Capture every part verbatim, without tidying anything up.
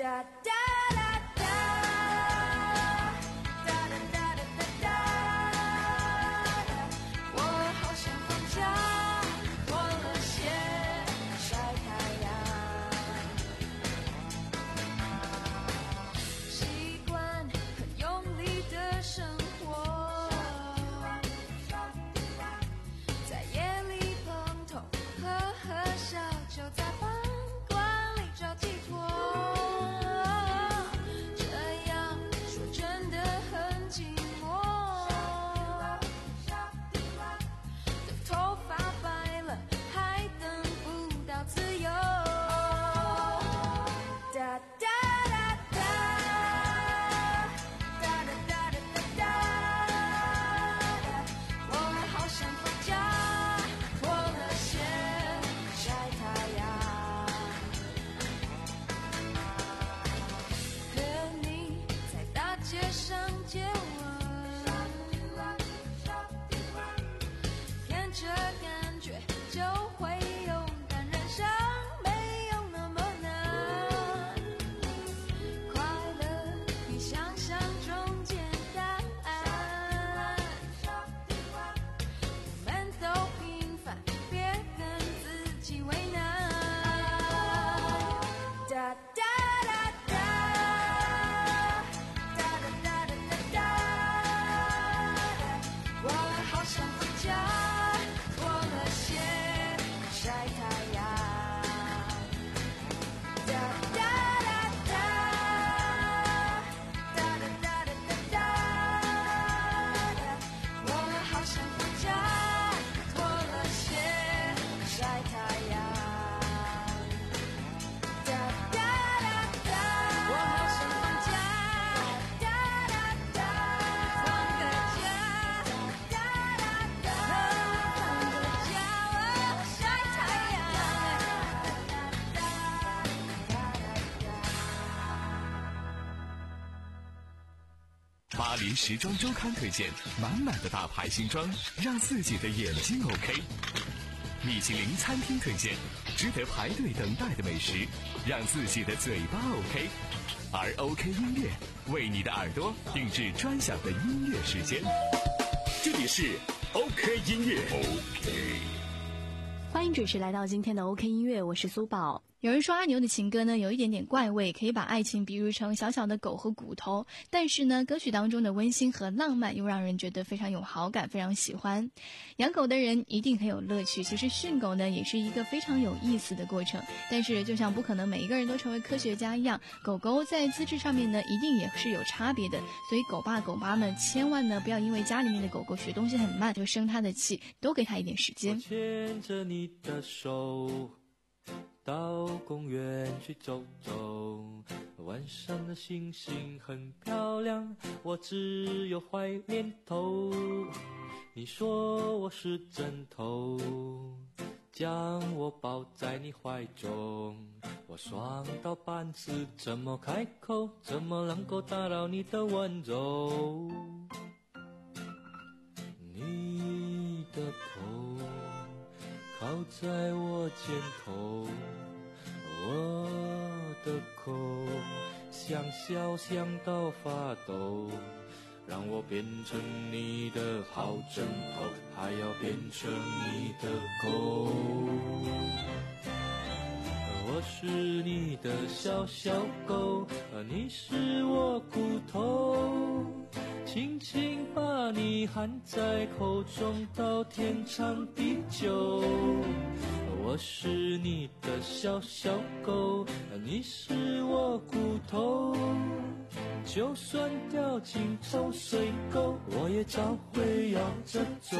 哒哒哒哒，哒哒哒哒哒哒，我好想放假，脱了鞋晒太阳，习惯很用力的生活，在夜里碰头，喝喝小酒，在饭馆里找寄托。这样说真的很寂寞，等头发白了，还等不到自由。哒哒哒哒，哒哒哒哒哒哒，我好想放假，脱了鞋晒太阳，和你在大街上接吻，跟着感觉就会勇敢，人生没有那么难，快乐比想象中简单，我们都平凡，别跟自己为难。哒哒哒哒，哒哒哒哒哒哒，我好想放假，脱了鞋晒太阳。哒哒哒哒，哒哒哒哒哒哒，我好想放假，脱了鞋晒太阳。哒哒哒哒，我好想放假，哒哒哒，放个假，哒哒哒，放个假，我晒太阳，哒哒哒哒哒。 巴黎时装周刊推荐满满的大牌新装，让自己的眼睛 OK。米其林餐厅推荐值得排队等待的美食，让自己的嘴巴 OK。而 OK 音乐为你的耳朵定制专享的音乐时间。 这里是 OK 音乐。 欢迎准时来到今天的 OK 音乐，我是苏宝。有人说阿牛的情歌呢有一点点怪味，可以把爱情比喻成小小的狗和骨头，但是呢歌曲当中的温馨和浪漫又让人觉得非常有好感，非常喜欢。养狗的人一定很有乐趣，其实训狗呢也是一个非常有意思的过程，但是就像不可能每一个人都成为科学家一样，狗狗在资质上面呢一定也是有差别的，所以狗爸狗妈们千万呢不要因为家里面的狗狗学东西很慢就生它的气，多给它一点时间。 我牵着你的手到公园去走走，晚上的星星很漂亮，我只有坏念头。你说我是枕头，将我抱在你怀中，我爽到半死，怎么开口？怎么能够打扰你的温柔？你的头靠在我肩头，我的口像小香到发抖，让我变成你的好枕头，还要变成你的狗。我是你的小小狗，你是我骨头，轻轻把你含在口中到天长地久。我是你的小小狗，你是我骨头，就算掉进臭水沟，我也照会摇着走。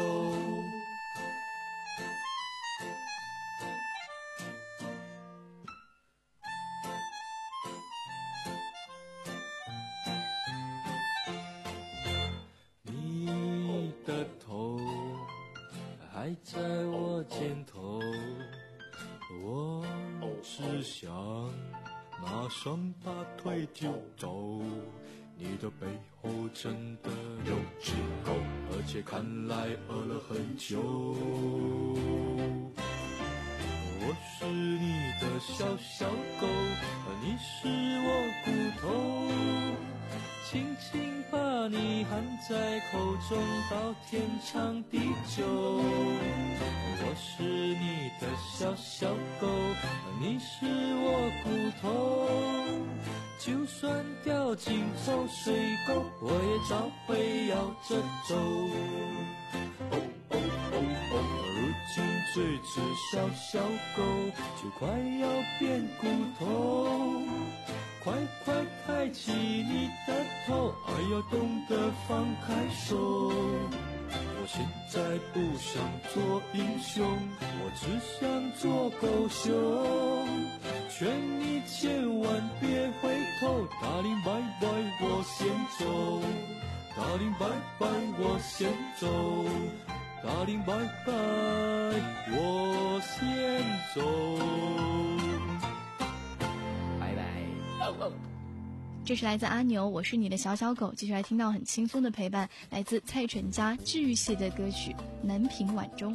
你的头还在我肩头，我只想马上拔腿就走。你的背后真的有只狗，而且看来饿了很久。我是你的小小狗，你是我骨头，轻轻把你含在口中，到天长地久。我是你的小小狗，你是我骨头，就算掉进臭水沟，我也找回摇着走。哦哦哦哦，如今这只小小狗就快要变骨头，快快抬起你的头，爱要懂得放开手。我现在不想做英雄，我只想做狗熊，劝你千万别回头，大林拜拜我先走，大林拜拜我先走，大林拜拜我先走，拜拜。哦哦， 这是来自阿牛，我是你的小小狗。继续来听到很轻松的陪伴，来自蔡淳佳治愈系的歌曲《南屏晚钟》。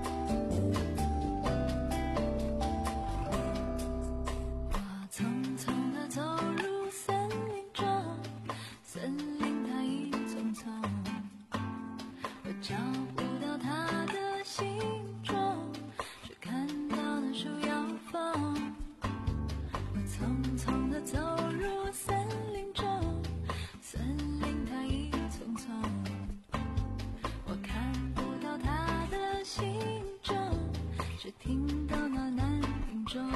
我匆匆地走入森林中，森林它一丛丛，我找不到它的行踪，只看到那树摇风。我匆匆地走入森林中，森林它一丛丛，我看不到它的行踪，只听到那南屏钟。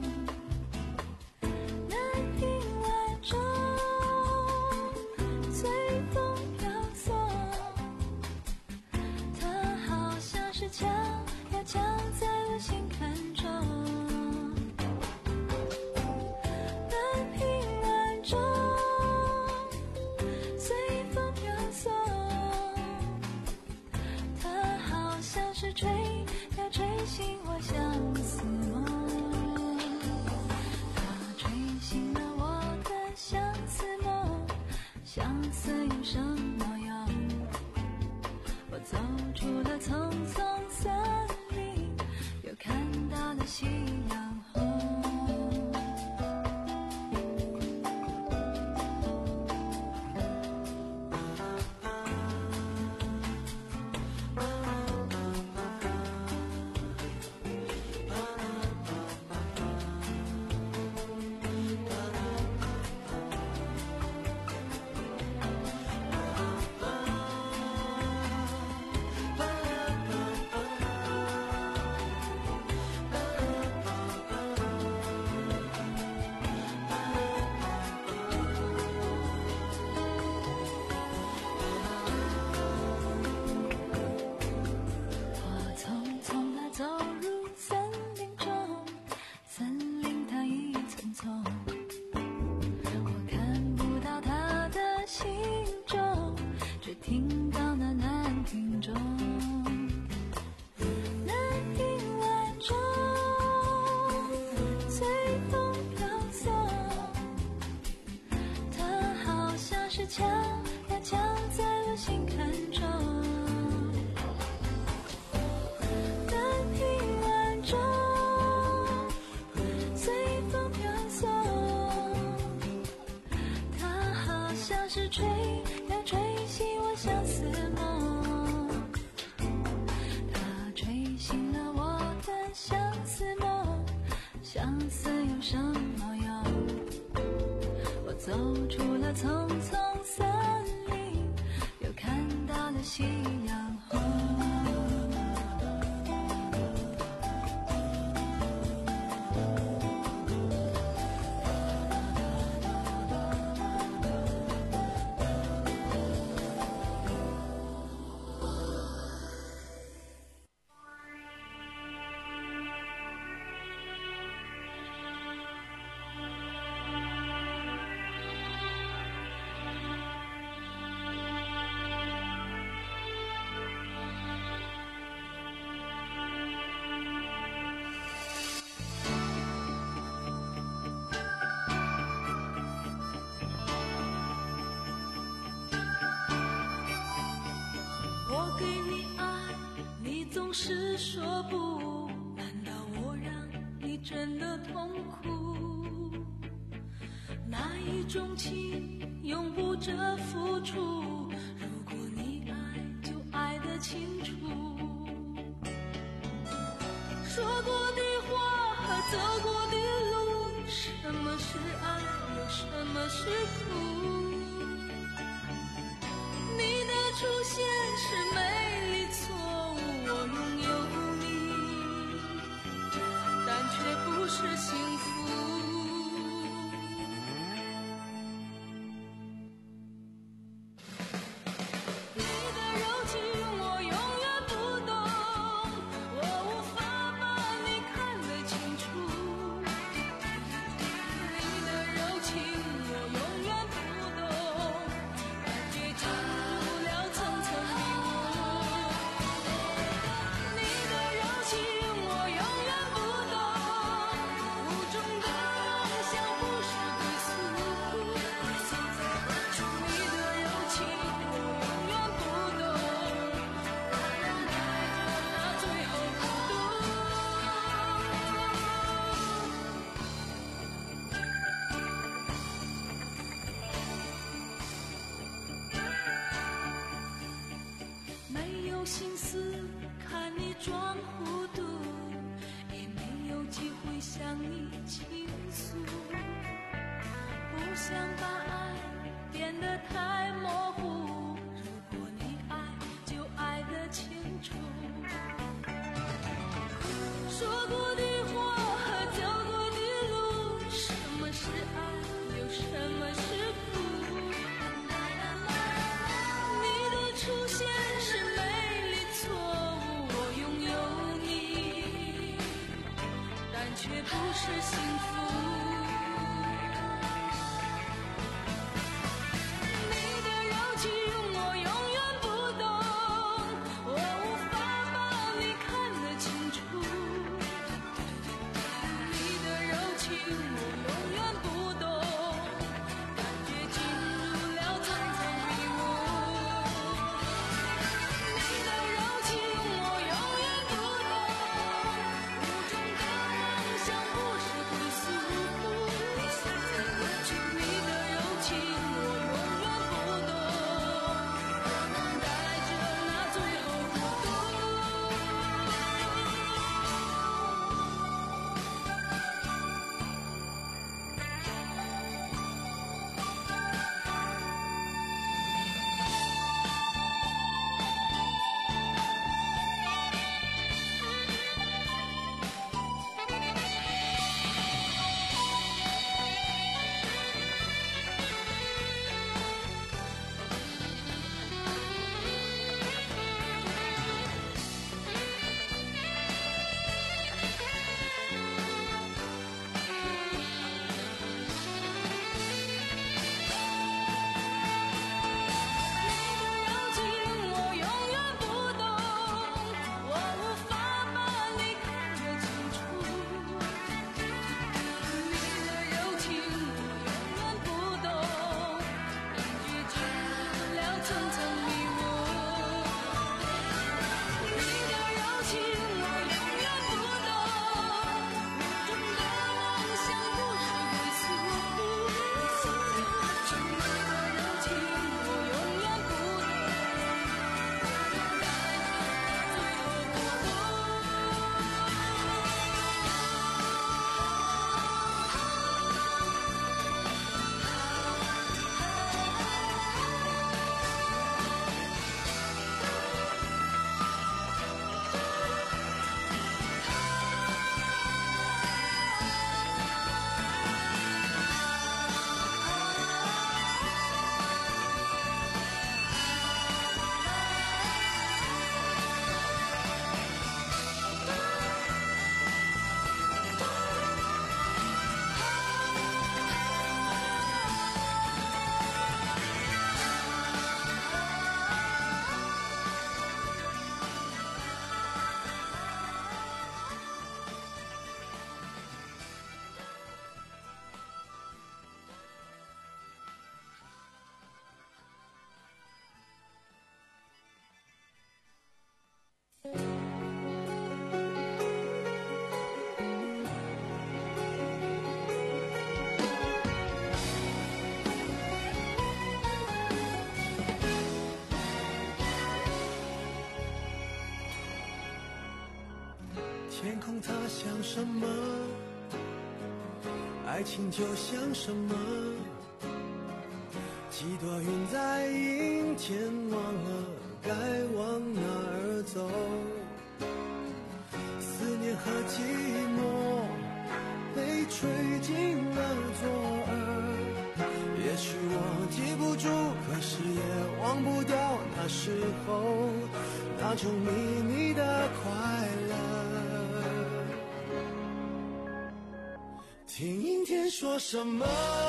南屏晚钟，随风飘送，它好像是墙呀墙在我心坎中。南屏晚钟，随风飘送，它好像是吹呀吹醒我相思梦。它吹醒了我的相思梦，相思有什么用？我走出了丛丛森林，又看到了夕阳红。我匆匆地走入森林中，森林它一丛丛，我看不到它的行踪，只听到那南屏钟。南屏晚钟，随风飘送，它好像是墙呀墙在我心坎中。南屏晚钟，随风飘送，它好像是吹呀吹醒我相思梦。它吹醒了我的相思梦，相思有什么用？我走出了丛丛森林，又看到了夕阳红。 是说不，难道我让你你真的痛苦。那一种情永不折付出，如果你爱就爱得清楚。说过的话和走过的路，什么是爱又什么是苦。你的出现是美丽错误，我拥有你，但却不是幸福。你的柔情我永远不懂，我无法把你看得清楚。你的柔情我永远不懂，感觉进入了层层迷雾。你的柔情我永远不懂，无中的梦想不是归宿。你的柔情我永远不懂，让人带着那最后孤独。没有心思看你装糊涂，也没有机会向你倾诉。不想把爱变得太模糊，如果你爱就爱得清楚。说过的话和走过的路，什么是爱又什么是苦。你的出现是美丽错误，我拥有你，但却不是幸福。你的柔情我永远不懂，我无法把你看得清楚。你的柔情我永远不懂，感觉进入了层层迷雾。你的柔情我永远不懂，无中的梦想不是归宿。 天空它像什么？爱情就像什么？几朵云在阴天，忘了该往哪儿走。思念和寂寞被吹进了左耳。也许我记不住，可是也忘不掉那时候那种秘密的快乐。听阴天说什么，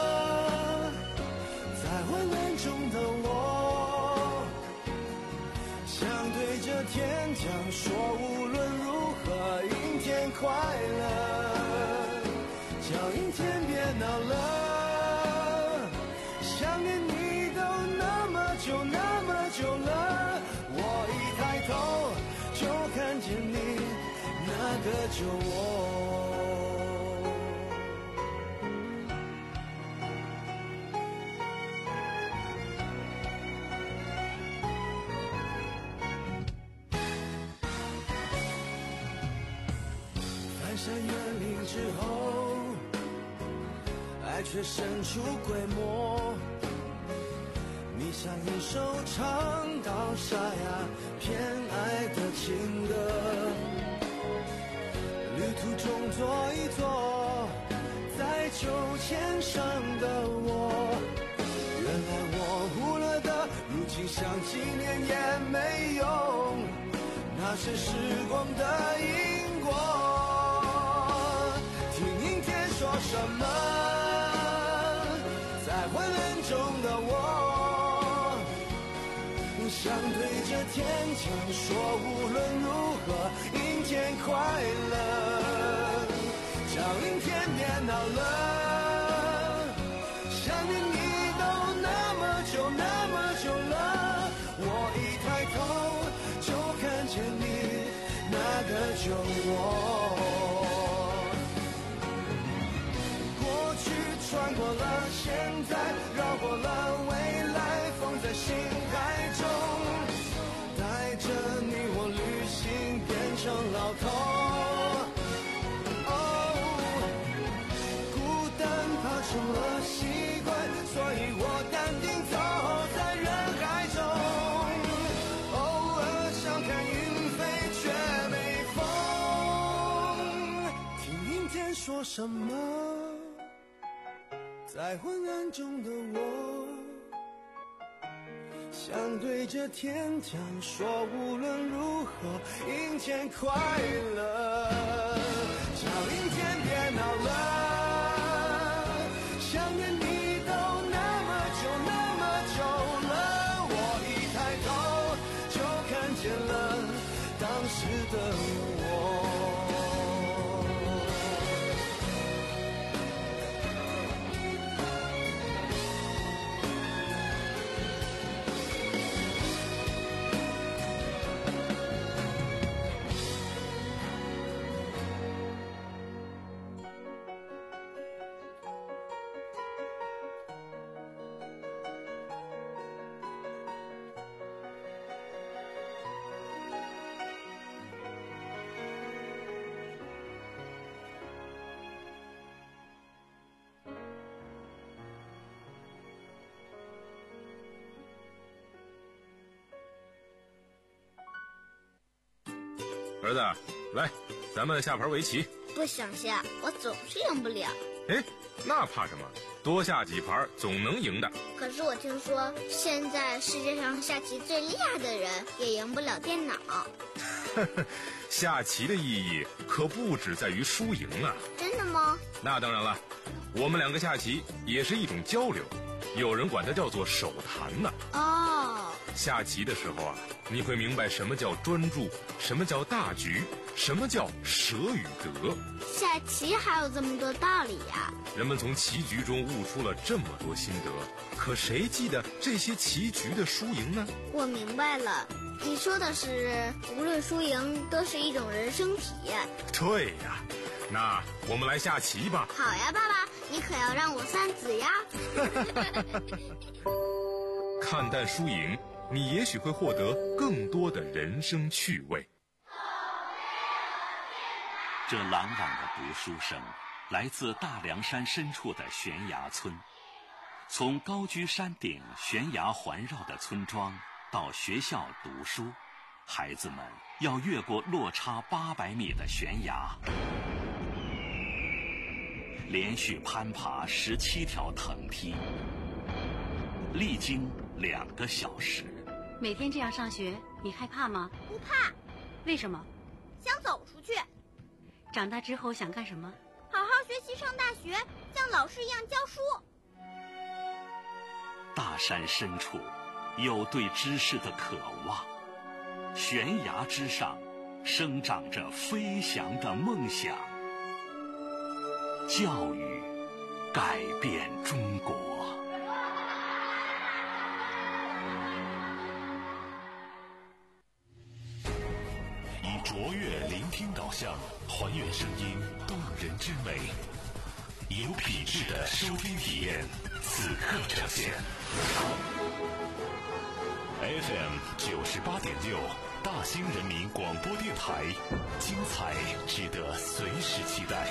在昏暗中的我，想对着天讲说，无论如何阴天快乐，叫阴天别闹了，想念你都那么久那么久了，我一抬头就看见你那个旧我。翻山越岭之后，爱却生出鬼魔，迷上一首唱到沙哑偏爱的情歌，旅途中坐一坐在秋千上的我，原来我忽略的如今想纪念也没用，那是时光的因果。听阴天说什么，在昏暗中的我，想对着天讲说，无论如何阴天快乐，叫阴天别闹了，想念你都那么久那么久了，我一抬头就看见你那个旧我。过去穿过了现在，绕过了未来，放在心海中，带着你我旅行变成老头。哦，孤单怕成了习惯，所以我淡定走在人海中，偶尔想看云飞却没风。听阴天说什么，在昏暗中的我，想对着天讲说，无论如何阴天快乐，叫阴天别闹了，想念你都那么久那么久了，我一抬头就看见了当时的我。 儿子，来，咱们下盘围棋。 不想下，我总是赢不了。 哎，那怕什么？多下几盘总能赢的。 可是我听说，现在世界上下棋最厉害的人也赢不了电脑。 下棋的意义可不只在于输赢啊。 真的吗？ 那当然了，我们两个下棋也是一种交流，有人管它叫做手谈呢。 哦， 下棋的时候啊，你会明白什么叫专注，什么叫大局，什么叫舍与得。 下棋还有这么多道理呀！ 人们从棋局中悟出了这么多心得，可谁记得这些棋局的输赢呢？ 我明白了，你说的是无论输赢都是一种人生体验。 对呀，那我们来下棋吧。 好呀，爸爸，你可要让我三子呀。 看淡输赢，你也许会获得更多的人生趣味。 这朗朗的读书声来自大凉山深处的悬崖村。从高居山顶、悬崖环绕的村庄到学校读书，孩子们要越过落差八百米的悬崖，连续攀爬十七条藤梯，历经两个小时。 每天这样上学，你害怕吗？ 不怕。 为什么？ 想走出去。 长大之后想干什么？ 好好学习，上大学，像老师一样教书。 大山深处有对知识的渴望，悬崖之上生长着飞翔的梦想。教育改变中国。 以卓越聆听导向，还原声音动人之美，有品质的收听体验，此刻呈现。F M 九十八点六，大兴人民广播电台，精彩值得随时期待。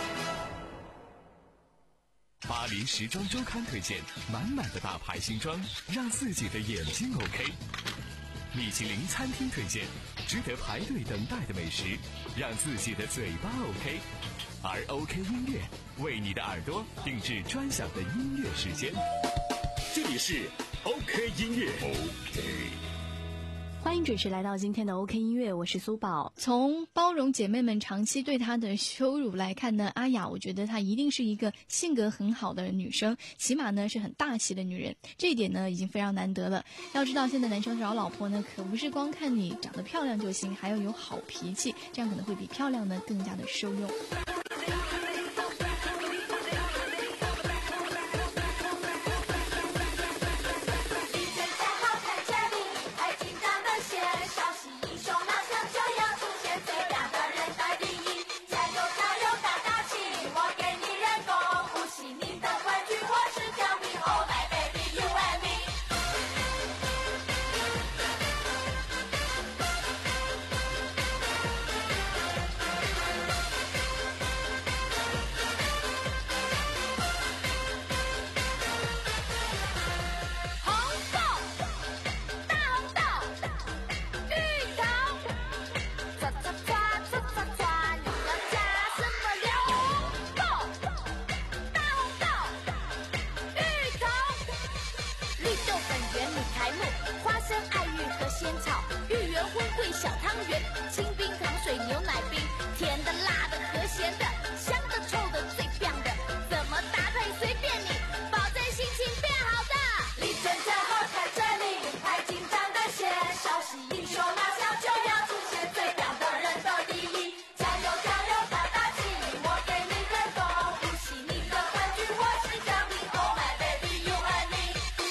巴黎时装周刊推荐满满的大牌新装，让自己的眼睛 OK。米其林餐厅推荐值得排队等待的美食，让自己的嘴巴 OK。而 OK 音乐为你的耳朵定制专享的音乐时间。这里是 OK 音乐 OK。 欢迎准时来到今天的 OK 音乐，我是苏宝。从包容姐妹们长期对她的羞辱来看呢，阿雅我觉得她一定是一个性格很好的女生，起码呢是很大气的女人，这一点呢已经非常难得了。要知道现在男生找老婆呢，可不是光看你长得漂亮就行，还要有好脾气，这样可能会比漂亮呢更加的受用。 小汤圆，清冰糖水牛奶冰，甜的辣的和咸的，香的臭的最棒的，怎么搭配随便你，保证心情变好的。立正站好看这里，太紧张的线，稍息英雄马上就要出现，最棒的人的第一，加油加油打打气，我给你人工呼吸，你的冠军我是奖品 ，Oh my baby you and me。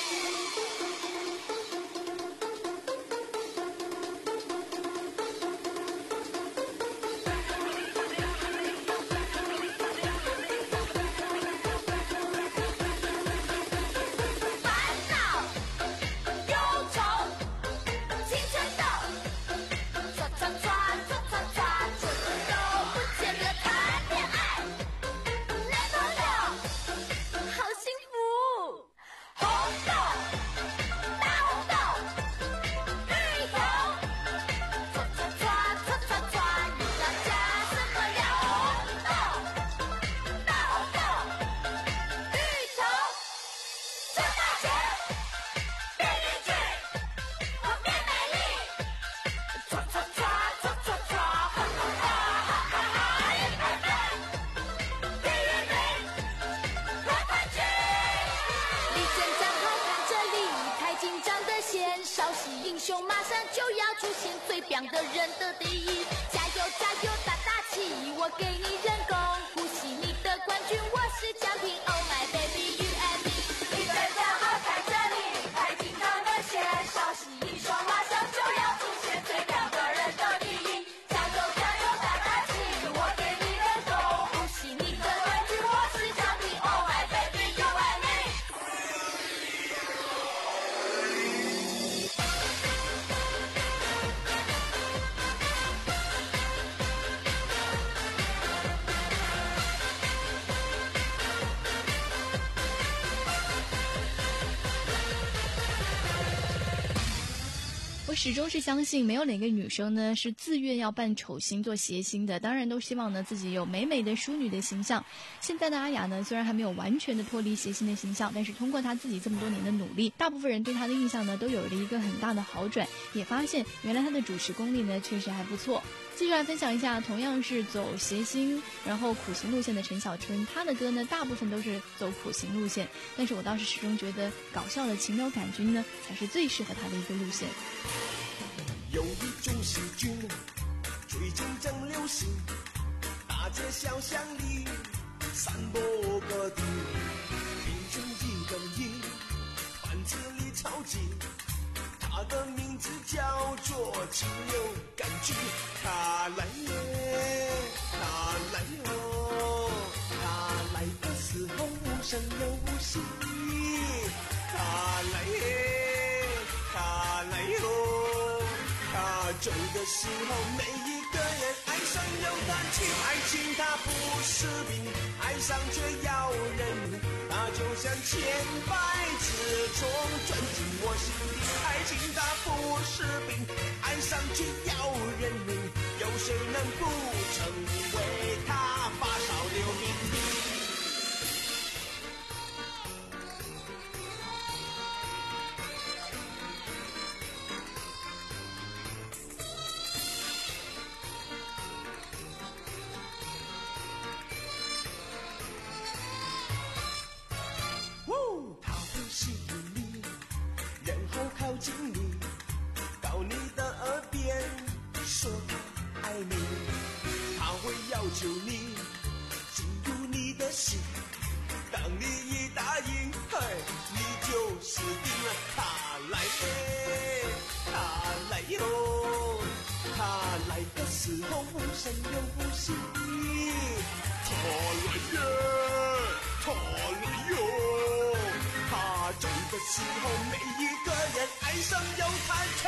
稍息英雄马上就要出现，最棒的人的第一，加油加油打打气，我给你人工呼吸，你的冠军我是奖品 ，Oh my baby you and me。你在家好看这里，太紧张的线，稍息英雄马上就要出现，最棒的人的第一，加油加油打打气，我给你人工呼吸，你的冠军我是奖品 ，Oh my baby you and me。 我始终是相信，没有哪个女生呢是自愿要扮丑星做谐星的，当然都希望呢自己有美美的淑女的形象。现在的阿雅呢，虽然还没有完全的脱离谐星的形象，但是通过她自己这么多年的努力，大部分人对她的印象呢都有了一个很大的好转，也发现原来她的主持功力呢确实还不错。继续来分享一下，同样是走谐星然后苦行路线的陈小春，她的歌呢大部分都是走苦行路线，但是我倒是始终觉得搞笑的情鸟杆菌呢才是最适合她的一个路线。 有一种细菌最近正流行，大街小巷里散播各地，病菌一等一，班次里超级，它的名字叫做禽流感菌。它来耶，它来哟，它来的时候无声又无息，它来耶，它来哟，它走的时候每一个人爱上又叹气。爱情它不是病，爱上却要人命，它就像千百次虫钻进我心底。爱情它不是病，爱上却要人命，有谁能不成为它发烧流鼻涕？它会吸引你，然后靠近你，到你的耳边说他爱你。他会要求你进入你的心，当你一答应，嘿，你就死定了。他来耶，他来哟，他来的时候无声又无息。他来耶，他来哟，他走的时候每一个人爱上又叹气。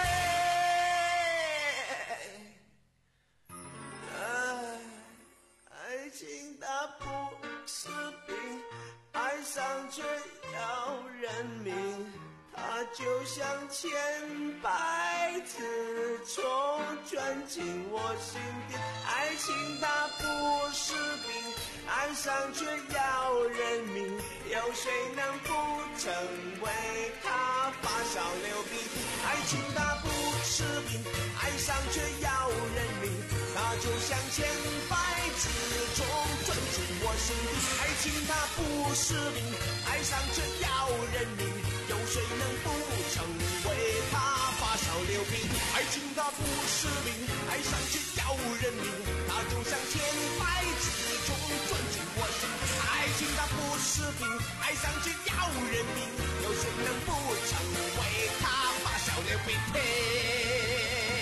爱情它不是病，爱上却要人命，它就像千百次虫钻进我心底。爱情它不是病，爱上却要人命，有谁能不成为他发烧流鼻涕？爱情它不是病，爱上却要人命，它就像千百次虫钻进我心底。爱情它不是病，爱上却要人命，有谁能不成为他发烧流鼻涕？爱情它不是病，爱上却要人命，它就像千百次虫钻进我心底。爱情它不是病，爱上却要人命，有谁能不成为他发烧流鼻涕？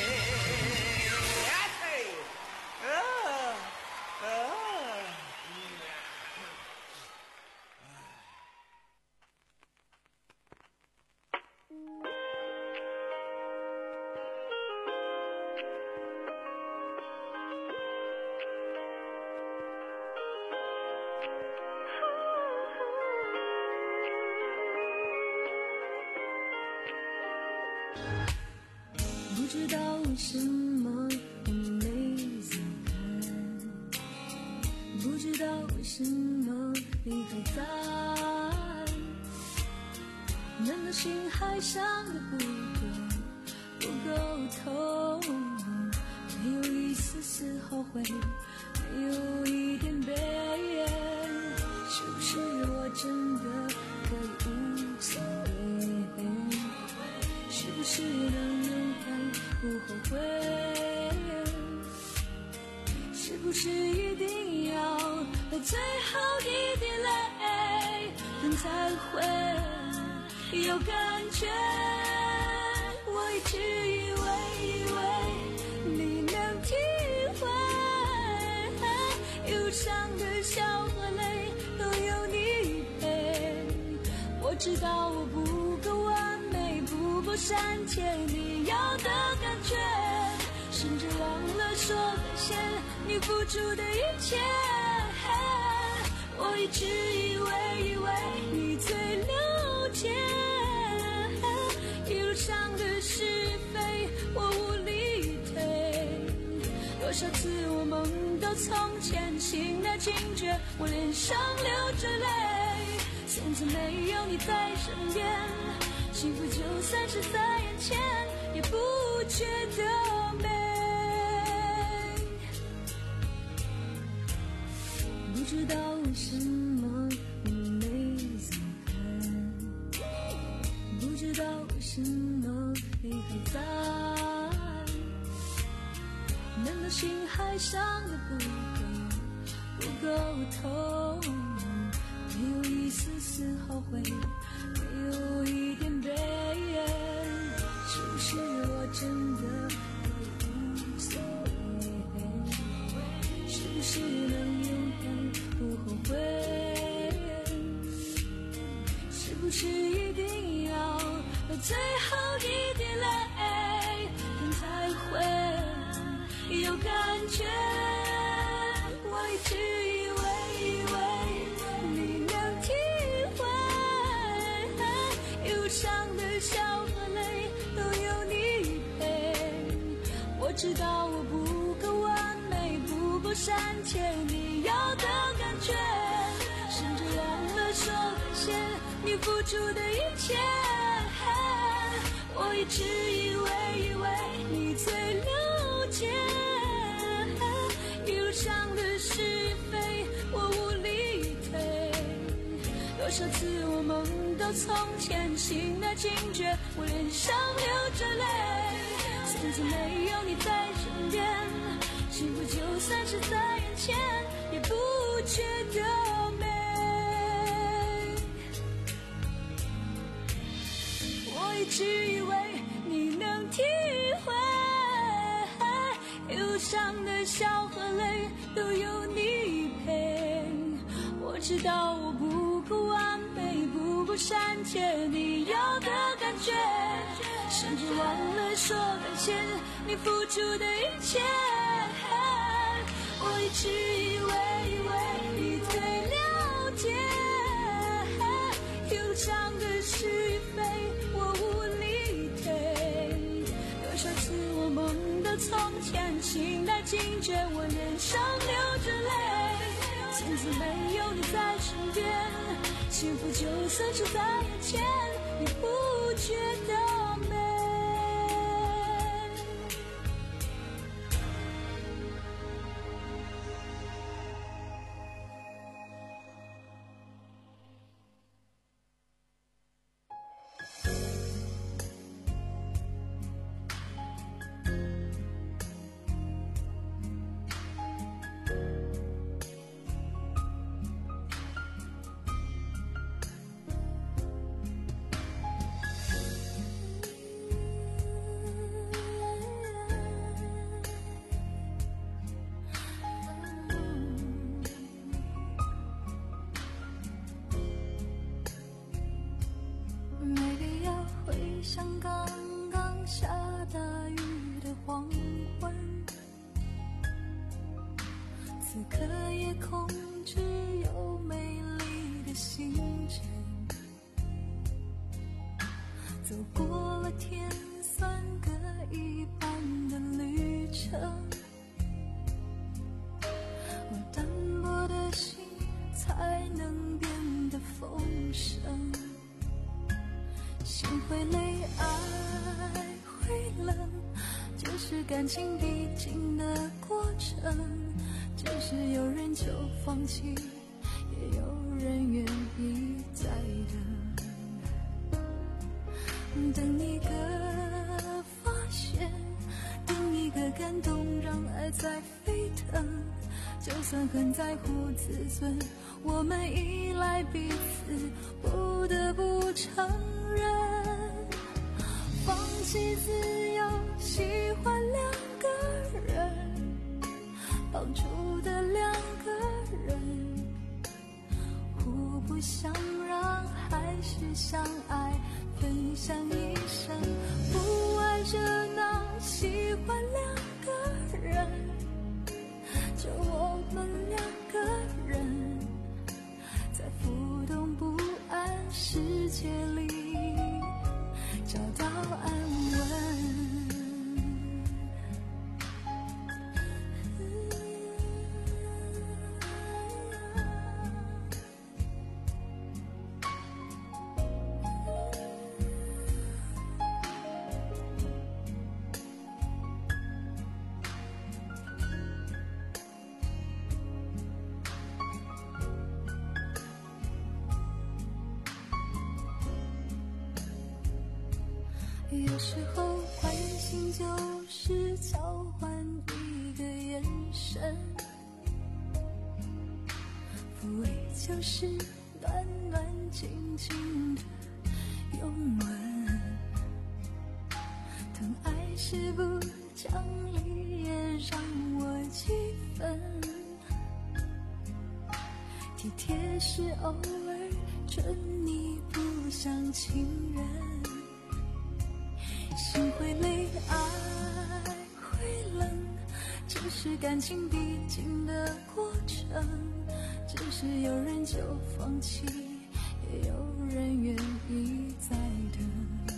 不知道为什么我没走开，不知道为什么你还在，难道心还伤得不够不够痛？没有一丝丝后悔，没有一点悲哀，是不是我真的可以无所谓？是不是能勇敢不后悔？是不是一定要到最后一滴泪，等才会有感觉？我一直以为以为你能体会，忧伤的笑和泪都有你陪。我知道我不够完美，不够善解你要的感觉，甚至忘了说感谢你付出的一切。我一直以为以为你最了解， 一路上的是非我无力推，多少次我梦到从前，醒来惊觉我脸上流着泪，从此没有你在身边，幸福就算是在眼前也不觉得美。不知道为什么我没走开，不知道为什么你还在，难道心还伤得不够不够痛，没有一丝丝后悔，没有一点悲，是不是我真的无所谓，是不是能永远不后悔，是不是一定要到最后一滴泪人才会有感觉。我一直以为以为你能体会，一路上的笑和泪都有你陪，我知道我不够完美，不够善解你要的感觉，甚至忘了说感谢你付出的一切。我一直以为以为你最了解，一路上的是非我无力推，多少次我梦到从前，醒来惊觉我脸上流着泪，从此没有你在身边，幸福就算是在眼前也不觉得美。我一直以为你能体会，一路上的笑和泪都有你陪，我知道我不够完美，不够善解你要的感觉，甚至忘了说感谢你付出的一切。我一直以为以为你最了解，一路上的是非我无力推，多少次我梦到从前，醒来惊觉我脸上流着泪，从此没有你在身边，幸福就算是在眼前也不觉得美。像刚刚下大雨的黄昏，此刻夜空只有美丽的星辰，走过了甜酸各一半的旅程，我单薄的心才能变得丰盛，心会累，爱会冷，这是感情必经的过程，只是有人就放弃，也有人愿意再等，等一个发现，等一个感动，让爱再沸腾，就算很在乎自尊，我们依赖彼此，不得不承认，放弃自由，喜欢两个人，绑住的两个人，互不相让，还是相爱，分享一生，不爱热闹，喜欢两个人，就我们两个人，在浮动不安世界里找到有时候关心就是交换一个眼神，抚慰就是暖暖静静的拥吻，疼爱是不讲理也让我几分，体贴是偶尔准你不像情人，心会累，爱会冷，这是感情必经的过程，只是有人就放弃，也有人愿意再等，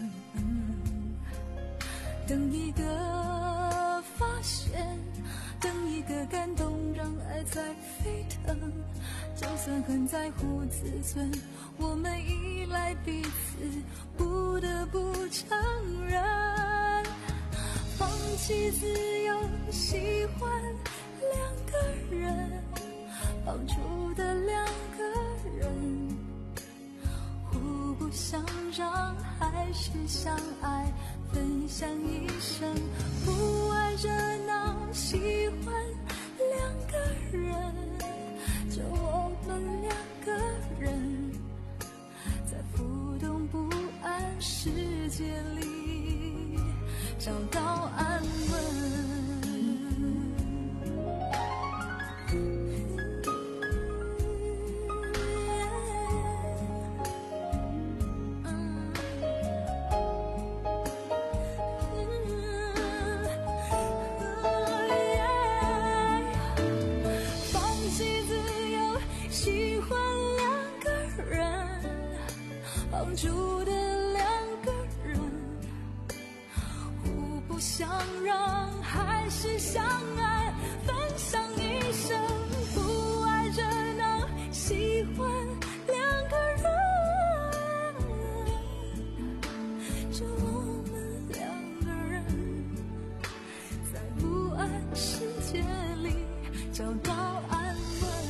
等一个发现，等一个感动，让爱在沸腾，就算很在乎自尊，我们依赖彼此，不得不承认，放弃自由，喜欢两个人，绑住的两个人，互不相让，还是相爱，分享一生，不爱热闹，喜欢两个人，就我们两个人，在浮动不安世界里找到安稳。绑住的两个人，互不相让，还是相爱，分享一生，不爱热闹，喜欢两个人，就我们两个人，在不安世界里找到安稳。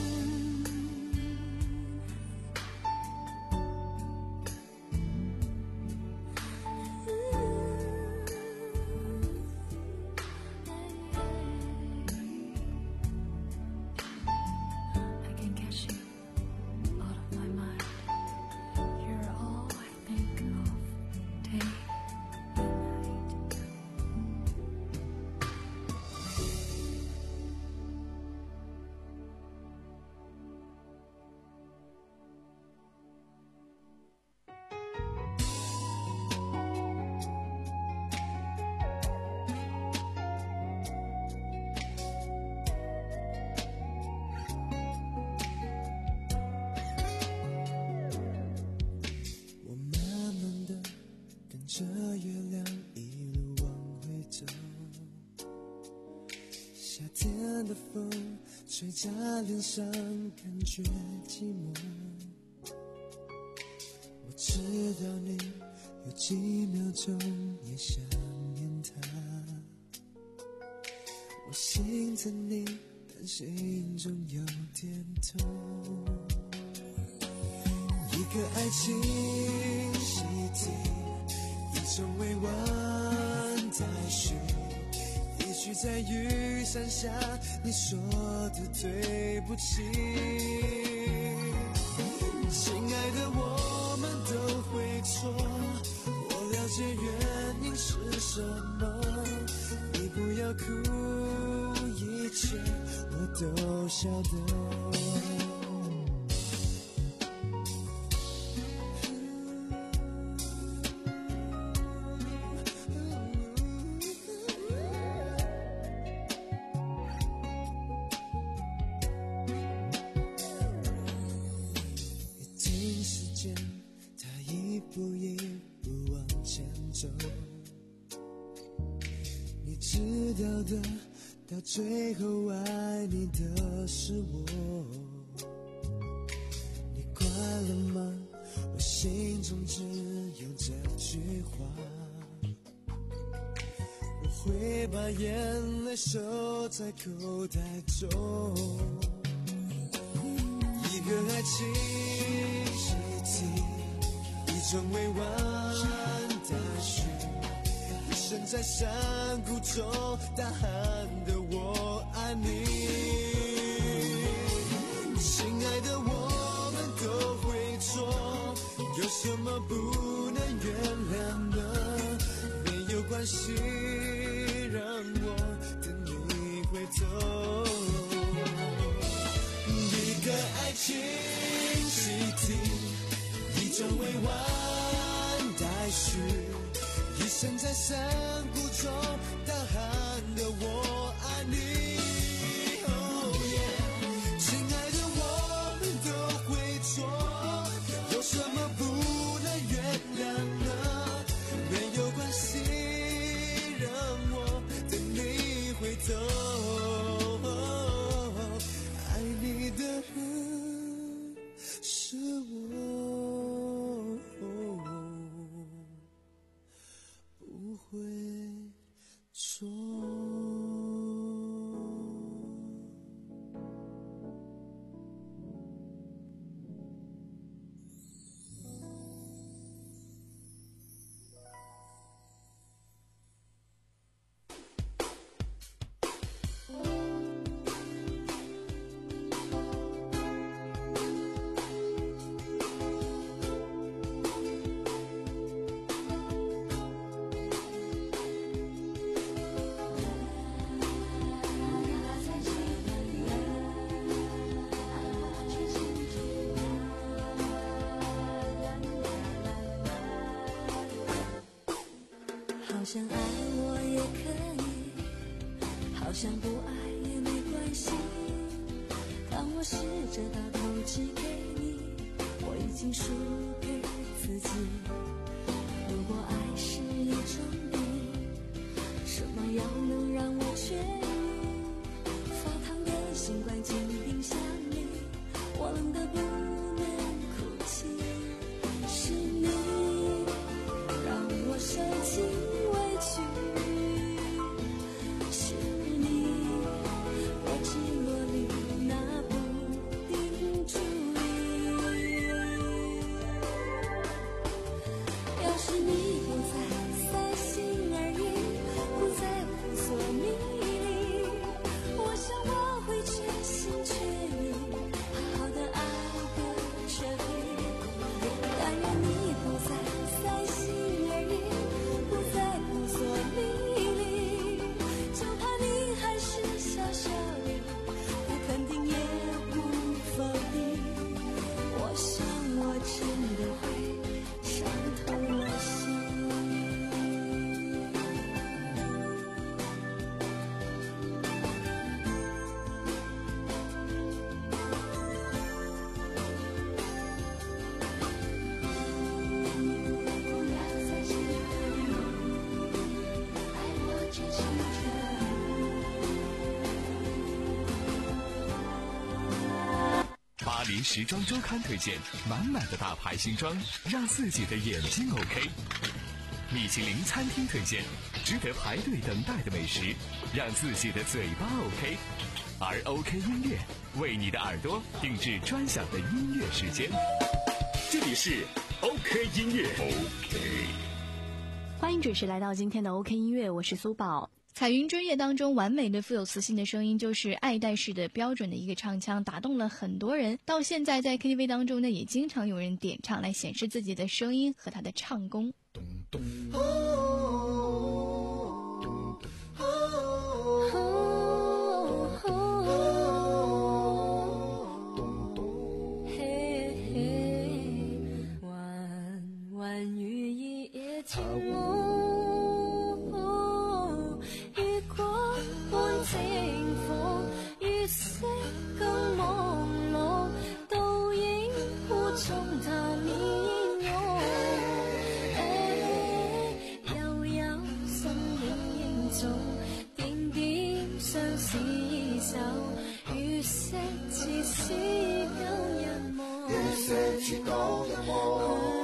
这月亮一路往回走，夏天的风吹在脸上，感觉寂寞。我知道你有几秒钟也想念他，我心疼你，但心中有点痛。一个爱情习题，一种委婉待续，一句在雨伞下你说的对不起。亲爱的，我们都会错，我了解原因是什么，你不要哭，一切我都晓得。到最后爱你的是我，你快乐吗？我心中只有这句话，我会把眼泪收在口袋中。一个爱情习题，一种委婉待续， 身在山谷中大喊的我爱你。亲爱的，我们都会错，有什么不能原谅的？没有关系，让我等你回头。一个爱情习题，一张未完待续，一生在山谷中大喊的我爱你。Oh yeah， 亲爱的，我们都会错，有什么不能原谅呢？没有关系，让我等你回头。爱你的人是我，不会错。 好想爱我也可以，好想不爱也没关系。当我试着把头指给你，我已经输给自己。如果爱是一种病，什么药能让我痊愈？发烫的心关进冰箱里，我冷得不能哭泣。是你让我受尽委屈，是你我坠落里那不定注意。要是你不再塞心而已，不再扑朔迷离，我想我会全心全意好好的爱个彻底。但愿你不再塞心而已，不再扑朔迷离，就怕你还是小小的，不肯定也不否定。我想我真的会伤透了心。 巴黎时装周刊推荐满满的大牌新装，让自己的眼睛 OK。米其林餐厅推荐值得排队等待的美食，让自己的嘴巴 OK。而 OK 音乐为你的耳朵定制专享的音乐时间。这里是 OK 音乐 OK。 欢迎准时来到今天的 OK 音乐，我是苏宝。彩云追月当中完美的富有磁性的声音，就是爱戴式的标准的一个唱腔，打动了很多人。到现在在 K T V 当中呢，也经常有人点唱来显示自己的声音和他的唱功。咚咚晚雨一夜静落，雨过半清风，月色更朦朧，倒影湖中它面容。悠悠心影影中，點點相思手，月色似似舊日夢，月色似舊日夢。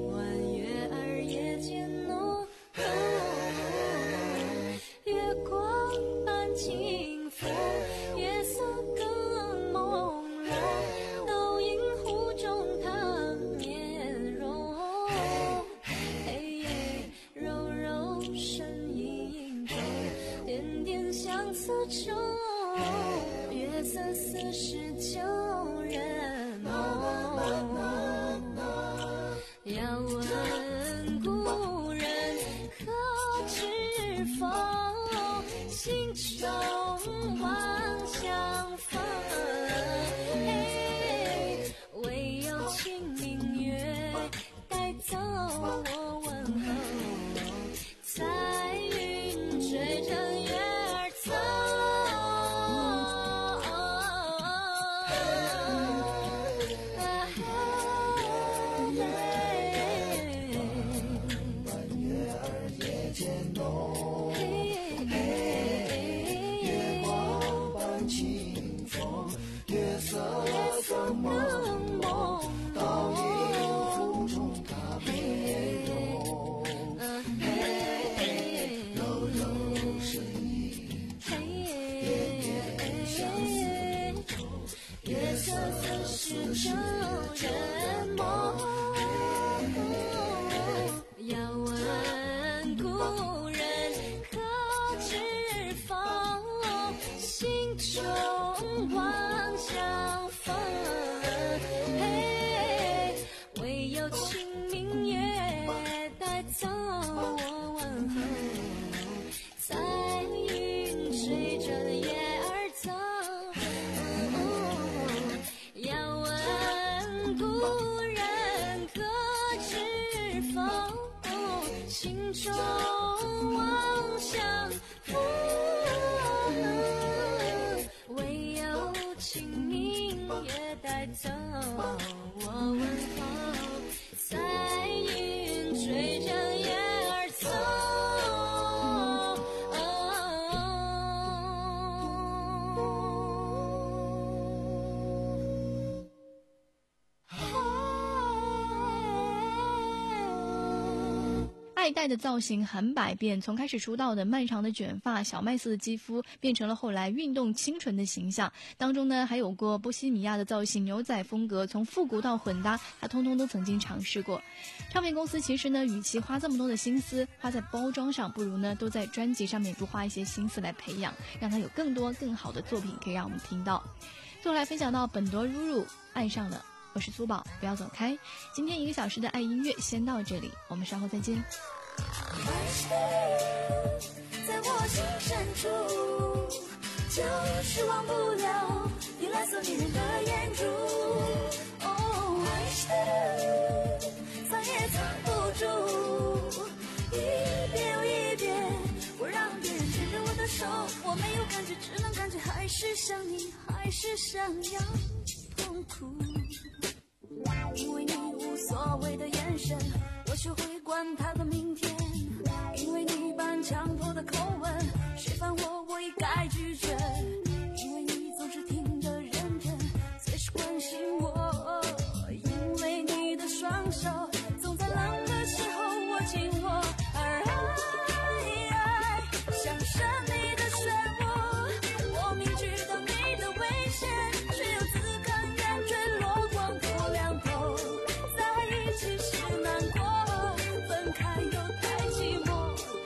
月光似是旧人梦。要问故人可知否，心中望相逢。唯有清明月带走我问候，彩云追着月儿走。 月儿夜渐浓，月光伴清风，月色更朦胧，倒映湖中咖啡浓。柔柔声音中，夜夜相思愁，月色似是旧人梦。 要问故人可知否，心中望相逢。唯有清明月带走我问候，彩云追着月儿走。要问故人可知否，心中望相逢。唯有清明月带走我问候，彩云追着月儿走。 爱戴的造型很百变，从开始出道的漫长的卷发、小麦色的肌肤，变成了后来运动清纯的形象。当中呢，还有过波西米亚的造型、牛仔风格，从复古到混搭，他通通都曾经尝试过。唱片公司其实呢，与其花这么多的心思花在包装上，不如呢都在专辑上面多花一些心思来培养，让他有更多更好的作品可以让我们听到。最后来分享到本多如如爱上了。我是苏宝，不要走开。今天一个小时的爱音乐先到这里，我们稍后再见。 在我心深处，就是忘不了你蓝色迷人的眼珠。哦，爱是藏也藏不住，一遍又一遍，我让别人牵着我的手，我没有感觉，只能感觉还是想你，还是想要痛苦。因为你无所谓的眼神，我学会管他的明天。因为你半强迫的口吻，谁烦我我一概拒绝。因为你总是听得认真，随时关心我。因为你的双手总在冷的时候握紧我，而爱像神秘的漩涡，我明知道你的危险，却又自甘愿坠落光头两头。在一起是难过，分开又太寂寞。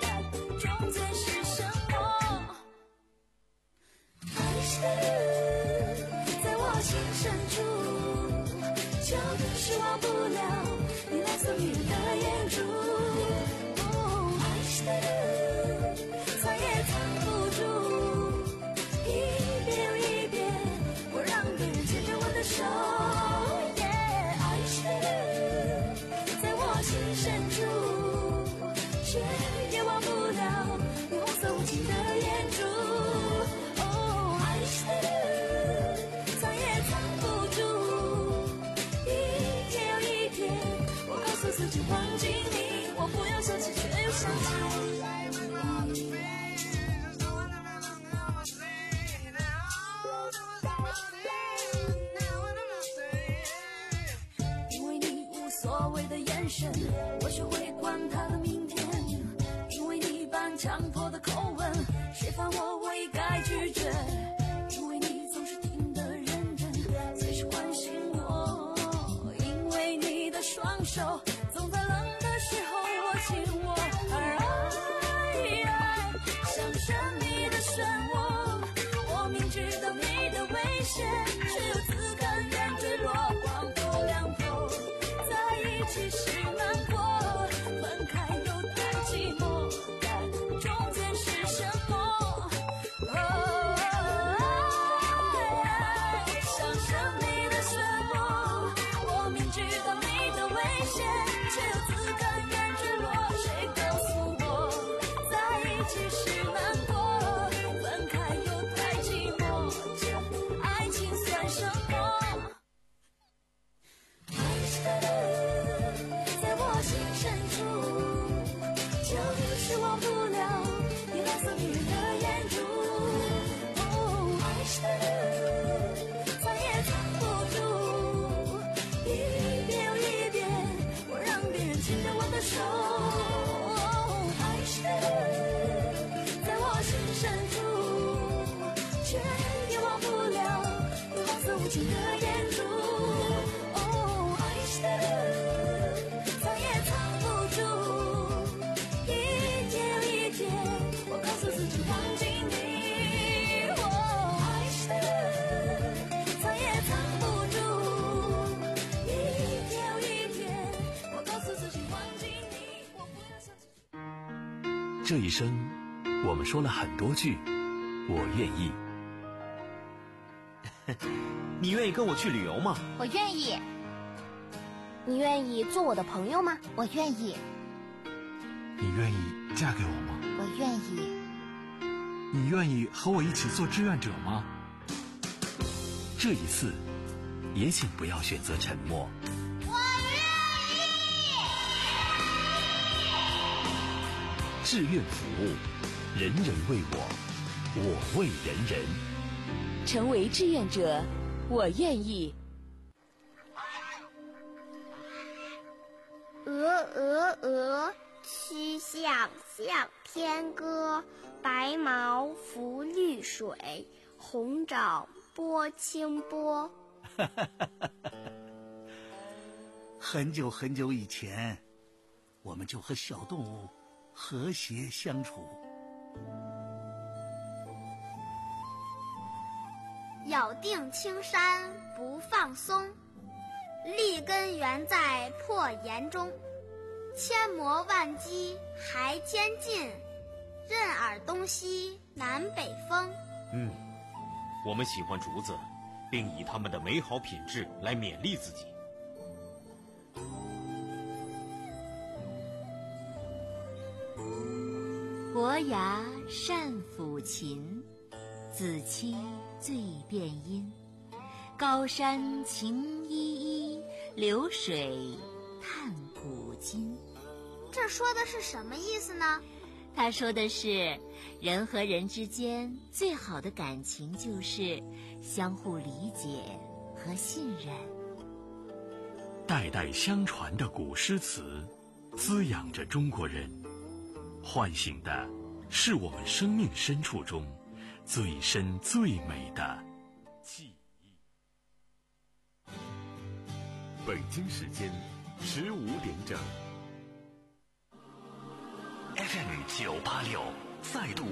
在我心深处，就是忘不了你蓝色迷人的眼珠。哦，爱是藏也藏不住，一遍又一遍，我让别人牵着我的手。Yeah， 爱是在我心深处，却也忘不了你红色无情的眼珠。藏也藏不住，一天又一天，我告诉自己忘记你，我不要想起却又想起。因为你无所谓的眼神，我学会管他的明天。因为你半强迫的口吻，谁烦我我一概拒绝。因为你总是听得认真，随时关心我。因为你的双手总在冷的时候握紧我，而爱像神秘的漩涡，我明知道你的危险， 起时难过，分开又太寂寞，但中间是什么？哦，像生命的漩涡，我明知道你的危险，却又自甘愿坠落。谁告诉我，在一起时难过，分开又太寂寞，这爱情算什么？在我心深处，就是忘不了你蓝色迷人的眼珠。哦，爱是藏也藏不住，一遍又一遍，我让别人牵着我的手。爱是在我心深处，却也忘不了你蓝色无情的眼珠。哦，爱是藏也藏不住，一天又一天，我告诉自己忘记你。哦，爱是藏也藏不住，一天又一天，我告诉自己忘记你。我不要想起。 这一生，我们说了很多句“我愿意”。 你愿意跟我去旅游吗？ 我愿意。你愿意做我的朋友吗？我愿意。 你愿意嫁给我吗？ 我愿意。 你愿意和我一起做志愿者吗？ 这一次，也请不要选择沉默。 我愿意。志愿服务，人人为我，我为人人。 成为志愿者，我愿意。 鹅鹅鹅，曲项向天歌。白毛浮绿水，红掌拨清波。 很久很久以前，我们就和小动物和谐相处。 咬定青山不放松，立根原在破岩中。千磨万击还坚劲，任尔东西南北风。 嗯，我们喜欢竹子，并以它们的美好品质来勉励自己。 伯牙善抚琴，子期最辨音。高山晴依依，流水叹古今。 这说的是什么意思呢？ 他说的是，人和人之间最好的感情就是相互理解和信任。 代代相传的古诗词，滋养着中国人，唤醒的是我们生命深处中最深最美的记忆。 北京时间十五点整。 F M 九八六再度